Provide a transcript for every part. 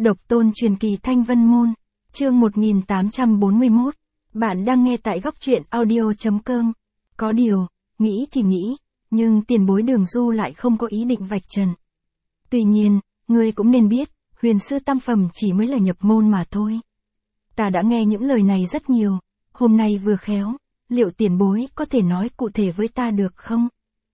Độc tôn truyền kỳ Thanh Vân Môn, chương 1841, bạn đang nghe tại góc truyện audio.com. Có điều, nghĩ thì nghĩ, nhưng tiền bối Đường Du lại không có ý định vạch trần. Tuy nhiên, ngươi cũng nên biết, huyền sư tam phẩm chỉ mới là nhập môn mà thôi. Ta đã nghe những lời này rất nhiều, hôm nay vừa khéo, liệu tiền bối có thể nói cụ thể với ta được không?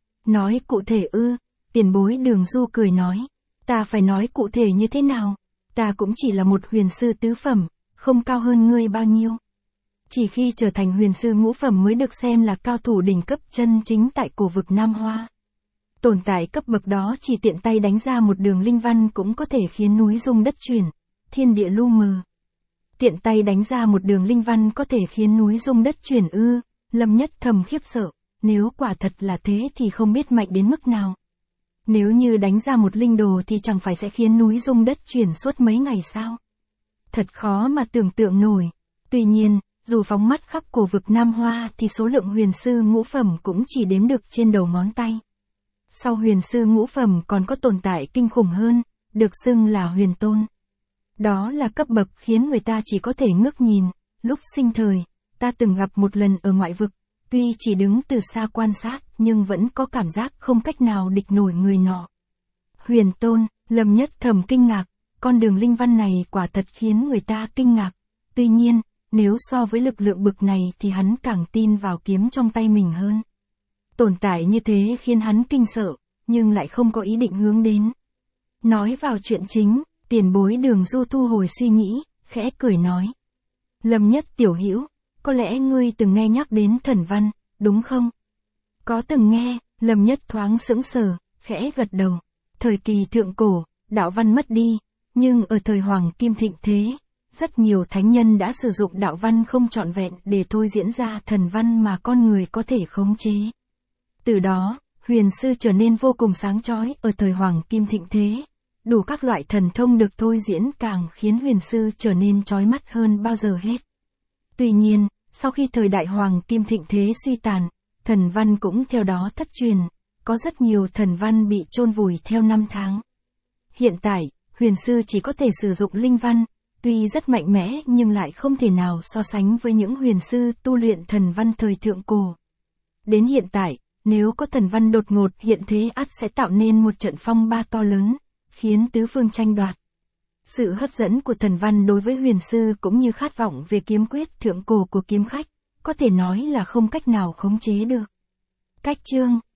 Nói cụ thể ư? Tiền bối Đường Du cười nói, ta phải nói cụ thể như thế nào? Ta cũng chỉ là một huyền sư tứ phẩm, không cao hơn ngươi bao nhiêu. Chỉ khi trở thành huyền sư ngũ phẩm mới được xem là cao thủ đỉnh cấp chân chính tại cổ vực Nam Hoa. Tồn tại cấp bậc đó chỉ tiện tay đánh ra một đường linh văn cũng có thể khiến núi rung đất chuyển, thiên địa lu mờ. Tiện tay đánh ra một đường linh văn có thể khiến núi rung đất chuyển ư? Lâm Nhất thầm khiếp sợ, nếu quả thật là thế thì không biết mạnh đến mức nào. Nếu như đánh ra một linh đồ thì chẳng phải sẽ khiến núi rung đất chuyển suốt mấy ngày sao? Thật khó mà tưởng tượng nổi. Tuy nhiên, dù phóng mắt khắp cổ vực Nam Hoa thì số lượng huyền sư ngũ phẩm cũng chỉ đếm được trên đầu ngón tay. Sau huyền sư ngũ phẩm còn có tồn tại kinh khủng hơn, được xưng là huyền tôn. Đó là cấp bậc khiến người ta chỉ có thể ngước nhìn. Lúc sinh thời, ta từng gặp một lần ở ngoại vực, tuy chỉ đứng từ xa quan sát nhưng vẫn có cảm giác không cách nào địch nổi người nọ. Huyền tôn, Lâm Nhất thầm kinh ngạc, con đường linh văn này quả thật khiến người ta kinh ngạc. Tuy nhiên, nếu so với lực lượng bực này thì hắn càng tin vào kiếm trong tay mình hơn. Tồn tại như thế khiến hắn kinh sợ, nhưng lại không có ý định hướng đến. Nói vào chuyện chính, tiền bối Đường Du thu hồi suy nghĩ, khẽ cười nói. Lâm Nhất tiểu hữu, có lẽ ngươi từng nghe nhắc đến thần văn, đúng không? Có từng nghe, Lâm Nhất thoáng sững sờ, khẽ gật đầu. Thời kỳ thượng cổ, đạo văn mất đi, nhưng ở thời Hoàng Kim thịnh thế, rất nhiều thánh nhân đã sử dụng đạo văn không trọn vẹn để thôi diễn ra thần văn mà con người có thể khống chế. Từ đó, huyền sư trở nên vô cùng sáng chói ở thời Hoàng Kim thịnh thế. Đủ các loại thần thông được thôi diễn càng khiến huyền sư trở nên chói mắt hơn bao giờ hết. Tuy nhiên, sau khi thời đại Hoàng Kim thịnh thế suy tàn, thần văn cũng theo đó thất truyền, có rất nhiều thần văn bị chôn vùi theo năm tháng. Hiện tại, huyền sư chỉ có thể sử dụng linh văn, tuy rất mạnh mẽ nhưng lại không thể nào so sánh với những huyền sư tu luyện thần văn thời thượng cổ. Đến hiện tại, nếu có thần văn đột ngột hiện thế ắt sẽ tạo nên một trận phong ba to lớn, khiến tứ phương tranh đoạt. Sự hấp dẫn của thần văn đối với huyền sư cũng như khát vọng về kiếm quyết thượng cổ của kiếm khách, có thể nói là không cách nào khống chế được. Cách chương